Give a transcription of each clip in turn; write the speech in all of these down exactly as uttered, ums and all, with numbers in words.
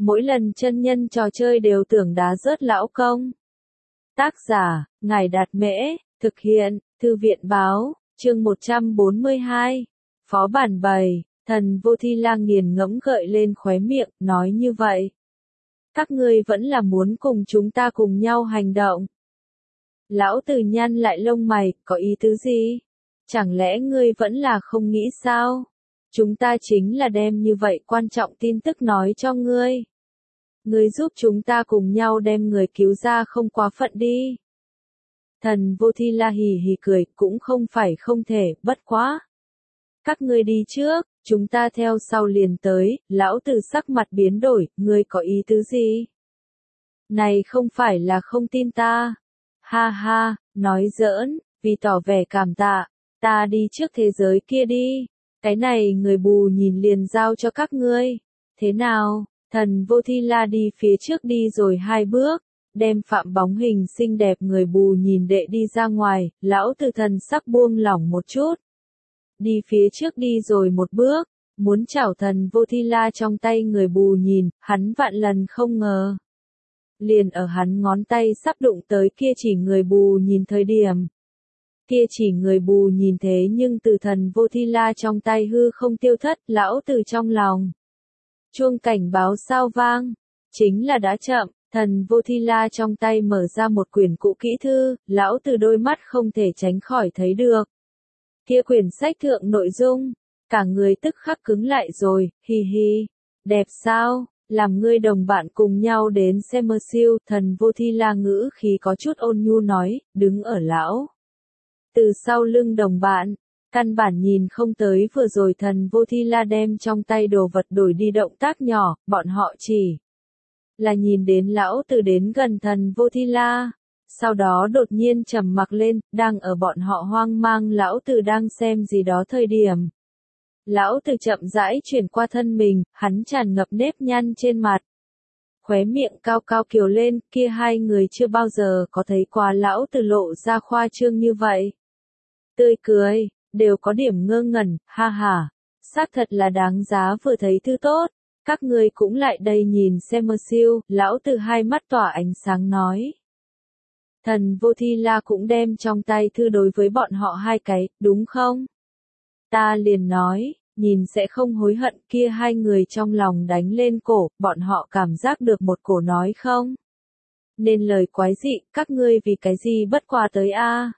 mỗi lần chân nhân trò chơi đều tưởng đá rớt lão công. Tác giả, Ngài Đạt Mễ, thực hiện, Thư viện Báo, chương một trăm bốn mươi hai. Phó bản bày, thần vô thi la nghiền ngẫm gợi lên khóe miệng, nói như vậy. Các ngươi vẫn là muốn cùng chúng ta cùng nhau hành động. Lão Tử nhăn lại lông mày, có ý tứ gì? Chẳng lẽ ngươi vẫn là không nghĩ sao? Chúng ta chính là đem như vậy quan trọng tin tức nói cho ngươi. Ngươi giúp chúng ta cùng nhau đem người cứu ra không quá phận đi. Thần vô thi la hì hì cười, cũng không phải không thể, bất quá. Các ngươi đi trước, chúng ta theo sau liền tới, lão Tử sắc mặt biến đổi, ngươi có ý tứ gì? Này không phải là không tin ta. Ha ha, nói giỡn, vì tỏ vẻ cảm tạ, ta đi trước thế giới kia đi. Cái này người bù nhìn liền giao cho các ngươi. Thế nào? Thần vô thi la đi phía trước đi rồi hai bước, đem phạm bóng hình xinh đẹp người bù nhìn đệ đi ra ngoài, lão Tử thần sắc buông lỏng một chút. Đi phía trước đi rồi một bước, muốn chảo thần vô thi la trong tay người bù nhìn, hắn vạn lần không ngờ. Liền ở hắn ngón tay sắp đụng tới kia chỉ người bù nhìn thời điểm. Kia chỉ người bù nhìn thế nhưng từ thần vô thi la trong tay hư không tiêu thất, lão Tử trong lòng. Chuông cảnh báo sao vang, chính là đã chậm, thần vô thi la trong tay mở ra một quyển cũ kỹ thư, lão Tử đôi mắt không thể tránh khỏi thấy được. Kia quyển sách thượng nội dung, cả người tức khắc cứng lại rồi, hi hi, đẹp sao, làm ngươi đồng bạn cùng nhau đến xem mơ siêu, thần vô thi la ngữ khí có chút ôn nhu nói, đứng ở lão. Từ sau lưng đồng bạn, căn bản nhìn không tới vừa rồi thần vô thi la đem trong tay đồ vật đổi đi động tác nhỏ, bọn họ chỉ là nhìn đến lão Tử đến gần thần vô thi la. Sau đó đột nhiên trầm mặc lên, đang ở bọn họ hoang mang lão Tử đang xem gì đó thời điểm. Lão Tử chậm rãi chuyển qua thân mình, hắn tràn ngập nếp nhăn trên mặt. Khóe miệng cao cao kiều lên, kia hai người chưa bao giờ có thấy qua lão Tử lộ ra khoa trương như vậy. Tươi cười, đều có điểm ngơ ngẩn, ha ha, xác thật là đáng giá vừa thấy thư tốt. Các ngươi cũng lại đây nhìn xem mơ siêu, lão Tử hai mắt tỏa ánh sáng nói. Thần vô thi la cũng đem trong tay thư đối với bọn họ hai cái, đúng không? Ta liền nói, nhìn sẽ không hối hận, kia hai người trong lòng đánh lên cổ, bọn họ cảm giác được một cổ nói không? Nên lời quái dị, các ngươi vì cái gì bất qua tới a?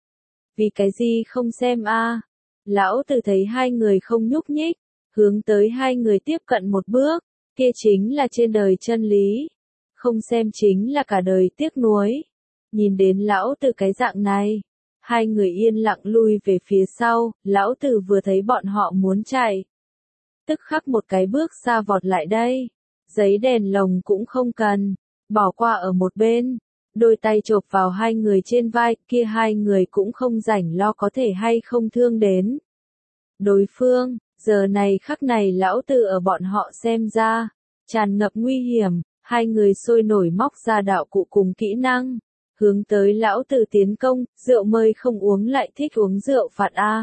Vì cái gì không xem a? Lão Tử thấy hai người không nhúc nhích, hướng tới hai người tiếp cận một bước, kia chính là trên đời chân lý. Không xem chính là cả đời tiếc nuối. Nhìn đến lão Tử cái dạng này, hai người yên lặng lui về phía sau, lão Tử vừa thấy bọn họ muốn chạy. Tức khắc một cái bước xa vọt lại đây, giấy đèn lồng cũng không cần, bỏ qua ở một bên, đôi tay chộp vào hai người trên vai, kia hai người cũng không rảnh lo có thể hay không thương đến. Đối phương, giờ này khắc này lão Tử ở bọn họ xem ra, tràn ngập nguy hiểm, hai người sôi nổi móc ra đạo cụ cùng kỹ năng. Hướng tới lão Tử tiến công, rượu mời không uống lại thích uống rượu phạt a.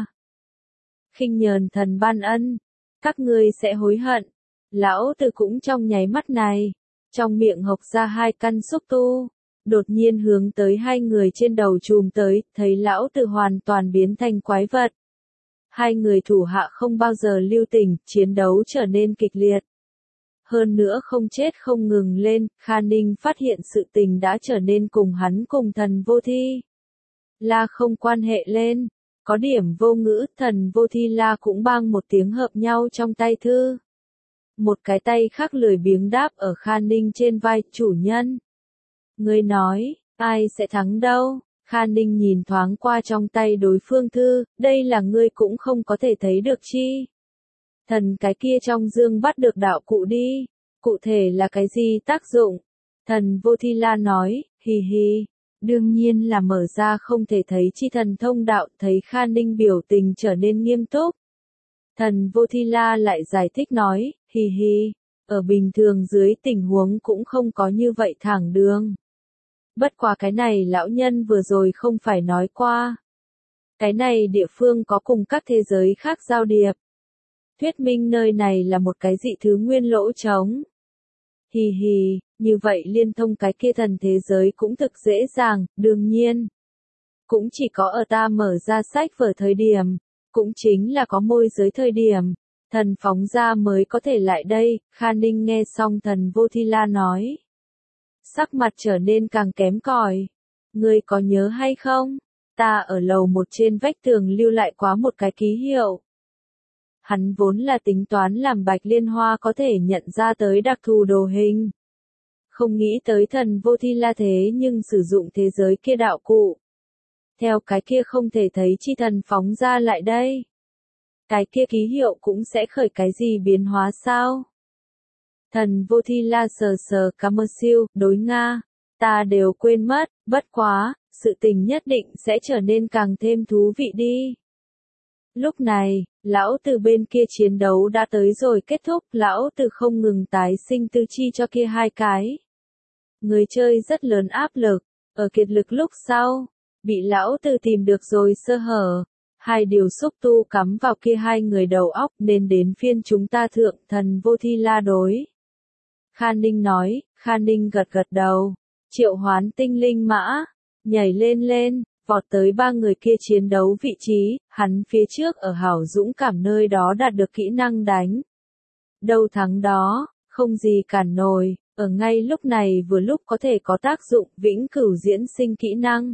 Khinh nhờn thần ban ân, các ngươi sẽ hối hận. Lão Tử cũng trong nháy mắt này, trong miệng hộc ra hai căn xúc tu, đột nhiên hướng tới hai người trên đầu chùm tới, thấy lão Tử hoàn toàn biến thành quái vật. Hai người thủ hạ không bao giờ lưu tình, chiến đấu trở nên kịch liệt. Hơn nữa không chết không ngừng lên, Kha Ninh phát hiện sự tình đã trở nên cùng hắn cùng thần vô thi la không quan hệ lên. Có điểm vô ngữ, thần vô thi la cũng bang một tiếng hợp nhau trong tay thư. Một cái tay khác lười biếng đáp ở Kha Ninh trên vai, chủ nhân. Ngươi nói, ai sẽ thắng đâu? Kha Ninh nhìn thoáng qua trong tay đối phương thư, đây là ngươi cũng không có thể thấy được chi. Thần cái kia trong dương bắt được đạo cụ đi, cụ thể là cái gì tác dụng? Thần vô thi la nói, hì hì, đương nhiên là mở ra không thể thấy chi thần thông đạo, thấy Kha Ninh biểu tình trở nên nghiêm túc. Thần vô thi la lại giải thích nói, hì hì, ở bình thường dưới tình huống cũng không có như vậy thẳng đường. Bất quá cái này lão nhân vừa rồi không phải nói qua. Cái này địa phương có cùng các thế giới khác giao điệp. Thuyết minh nơi này là một cái dị thứ nguyên lỗ trống. Hì hì, như vậy liên thông cái kia thần thế giới cũng thực dễ dàng, đương nhiên. Cũng chỉ có ở ta mở ra sách vở thời điểm, cũng chính là có môi giới thời điểm, thần phóng ra mới có thể lại đây. Kha Ninh nghe xong thần Vô Thi La nói. Sắc mặt trở nên càng kém cỏi. Ngươi có nhớ hay không? Ta ở lầu một trên vách tường lưu lại quá một cái ký hiệu. Hắn vốn là tính toán làm Bạch Liên Hoa có thể nhận ra tới đặc thù đồ hình. Không nghĩ tới thần Vô Thi La thế nhưng sử dụng thế giới kia đạo cụ. Theo cái kia không thể thấy chi thần phóng ra lại đây. Cái kia ký hiệu cũng sẽ khởi cái gì biến hóa sao? Thần Vô Thi La sờ sờ cằm siêu, đối Nga. Ta đều quên mất, bất quá, sự tình nhất định sẽ trở nên càng thêm thú vị đi. Lúc này, lão từ bên kia chiến đấu đã tới rồi kết thúc, lão từ không ngừng tái sinh tư chi cho kia hai cái. Người chơi rất lớn áp lực, ở kiệt lực lúc sau, bị lão từ tìm được rồi sơ hở. Hai điều xúc tu cắm vào kia hai người đầu óc nên đến phiên chúng ta thượng thần Vô Thi La đối. Kha Ninh nói, Kha Ninh gật gật đầu, triệu hoán tinh linh mã, nhảy lên lên, vọt tới ba người kia chiến đấu vị trí, hắn phía trước ở hảo dũng cảm nơi đó đạt được kỹ năng đánh. Đâu thắng đó, không gì cản nổi, ở ngay lúc này vừa lúc có thể có tác dụng vĩnh cửu diễn sinh kỹ năng.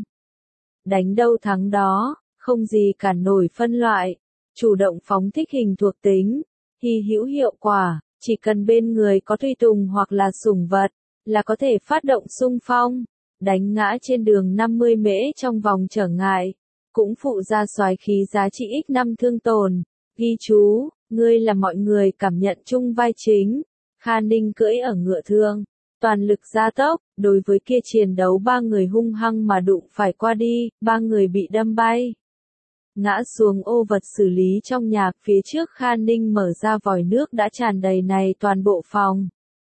Đánh đâu thắng đó, không gì cản nổi phân loại, chủ động phóng thích hình thuộc tính, hy hữu hiệu quả, chỉ cần bên người có tùy tùng hoặc là sủng vật, là có thể phát động xung phong, đánh ngã trên đường năm mươi mễ trong vòng trở ngại, cũng phụ ra soái khí giá trị x năm thương tổn. Ghi chú, ngươi là mọi người cảm nhận chung vai chính. Kha Ninh cưỡi ở ngựa thương, toàn lực gia tốc, đối với kia chiến đấu ba người hung hăng mà đụng phải qua đi, ba người bị đâm bay. Ngã xuống ô vật xử lý trong nhà, phía trước Kha Ninh mở ra vòi nước đã tràn đầy này toàn bộ phòng.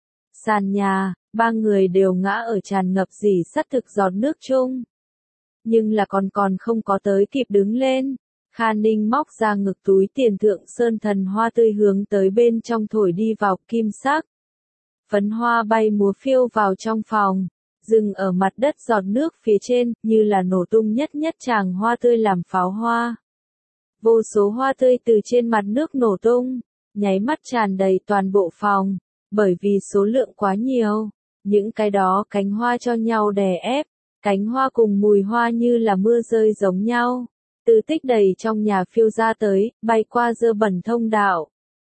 Sàn nhà, ba người đều ngã ở tràn ngập dỉ sắt thực giọt nước chung. Nhưng là còn còn không có tới kịp đứng lên. Kha Ninh móc ra ngực túi tiền thượng sơn thần hoa tươi hướng tới bên trong thổi đi vào kim sắc. Phấn hoa bay múa phiêu vào trong phòng, dừng ở mặt đất giọt nước phía trên, như là nổ tung nhất nhất tràng hoa tươi làm pháo hoa. Vô số hoa tươi từ trên mặt nước nổ tung, nháy mắt tràn đầy toàn bộ phòng, bởi vì số lượng quá nhiều, những cái đó cánh hoa cho nhau đè ép, cánh hoa cùng mùi hoa như là mưa rơi giống nhau, từ tích đầy trong nhà phiêu ra tới, bay qua dơ bẩn thông đạo.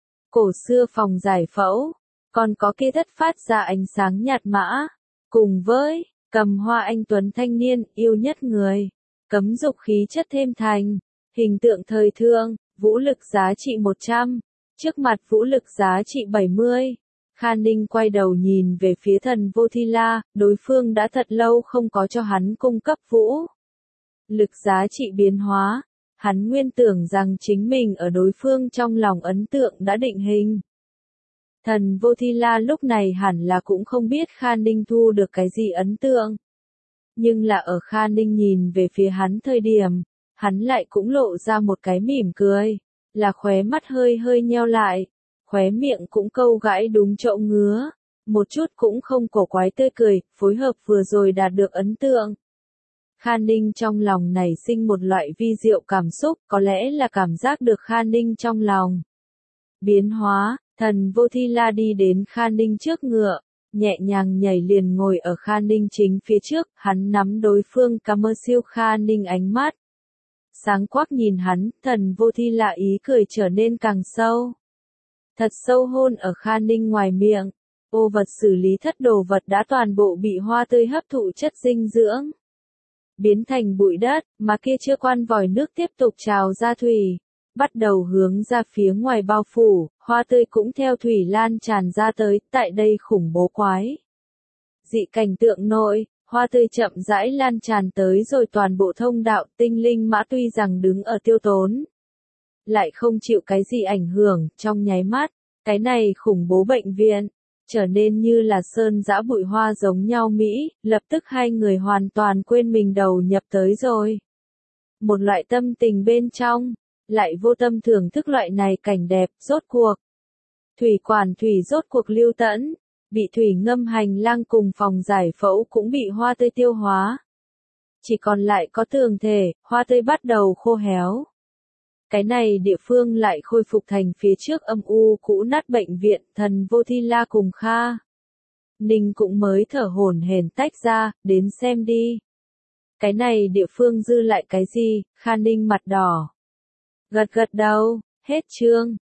Cổ xưa phòng giải phẫu, còn có kia thất phát ra ánh sáng nhạt mã, cùng với cầm hoa anh tuấn thanh niên yêu nhất người, cấm dục khí chất thêm thành, hình tượng thời thương, vũ lực giá trị một trăm, trước mặt vũ lực giá trị bảy mươi. Kha Ninh quay đầu nhìn về phía thần Vô Thi La, đối phương đã thật lâu không có cho hắn cung cấp vũ lực giá trị biến hóa, hắn nguyên tưởng rằng chính mình ở đối phương trong lòng ấn tượng đã định hình. Thần Vô Thi La lúc này hẳn là cũng không biết Kha Ninh thu được cái gì ấn tượng. Nhưng là ở Kha Ninh nhìn về phía hắn thời điểm, hắn lại cũng lộ ra một cái mỉm cười, là khóe mắt hơi hơi nheo lại, khóe miệng cũng câu gãi đúng chỗ ngứa, một chút cũng không cổ quái tươi cười, phối hợp vừa rồi đạt được ấn tượng. Kha Ninh trong lòng nảy sinh một loại vi diệu cảm xúc, có lẽ là cảm giác được Kha Ninh trong lòng biến hóa. Thần Vô Thi La đi đến Kha Ninh trước ngựa, nhẹ nhàng nhảy liền ngồi ở Kha Ninh chính phía trước, hắn nắm đối phương cắm siêu Kha Ninh ánh mắt. Sáng quắc nhìn hắn, thần Vô Thi La ý cười trở nên càng sâu. Thật sâu hôn ở Kha Ninh ngoài miệng, ô vật xử lý thất đồ vật đã toàn bộ bị hoa tươi hấp thụ chất dinh dưỡng. Biến thành bụi đất, mà kia chưa quan vòi nước tiếp tục trào ra thủy. Bắt đầu hướng ra phía ngoài bao phủ, hoa tươi cũng theo thủy lan tràn ra tới, tại đây khủng bố quái. Dị cảnh tượng nội, hoa tươi chậm rãi lan tràn tới rồi toàn bộ thông đạo, tinh linh mã tuy rằng đứng ở tiêu tốn, lại không chịu cái gì ảnh hưởng, trong nháy mắt, cái này khủng bố bệnh viện, trở nên như là sơn dã bụi hoa giống nhau Mỹ, lập tức hai người hoàn toàn quên mình đầu nhập tới rồi. Một loại tâm tình bên trong, lại vô tâm thưởng thức loại này cảnh đẹp, rốt cuộc. Thủy quản thủy rốt cuộc lưu tẫn, Bị thủy ngâm hành lang cùng phòng giải phẫu cũng bị hoa tươi tiêu hóa. Chỉ còn lại có tường thể, hoa tươi bắt đầu khô héo. Cái này địa phương lại khôi phục thành phía trước âm u cũ nát bệnh viện Thần Vô Thi La cùng Kha Ninh cũng mới thở hổn hển tách ra, đến xem đi. Cái này địa phương dư lại cái gì, Kha Ninh mặt đỏ. Gật gật đầu, hết chương.